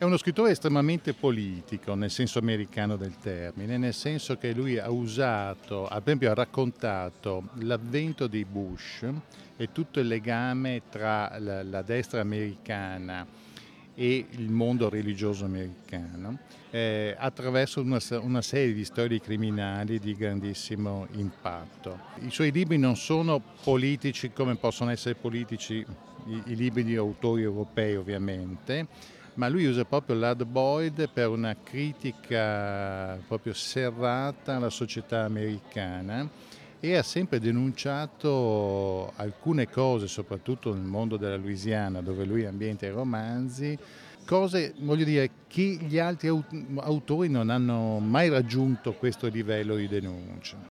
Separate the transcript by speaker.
Speaker 1: È uno scrittore estremamente politico, nel senso americano del termine, nel senso che lui ha usato, ad esempio ha raccontato l'avvento dei Bush e tutto il legame tra la destra americana e il mondo religioso americano, attraverso una serie di storie criminali di grandissimo impatto. I suoi libri non sono politici come possono essere politici i libri di autori europei, ovviamente, ma lui usa proprio l'hard boiled per una critica proprio serrata alla società americana e ha sempre denunciato alcune cose, soprattutto nel mondo della Louisiana, dove lui ambienta i romanzi, cose, voglio dire, che gli altri autori non hanno mai raggiunto questo livello di denuncia.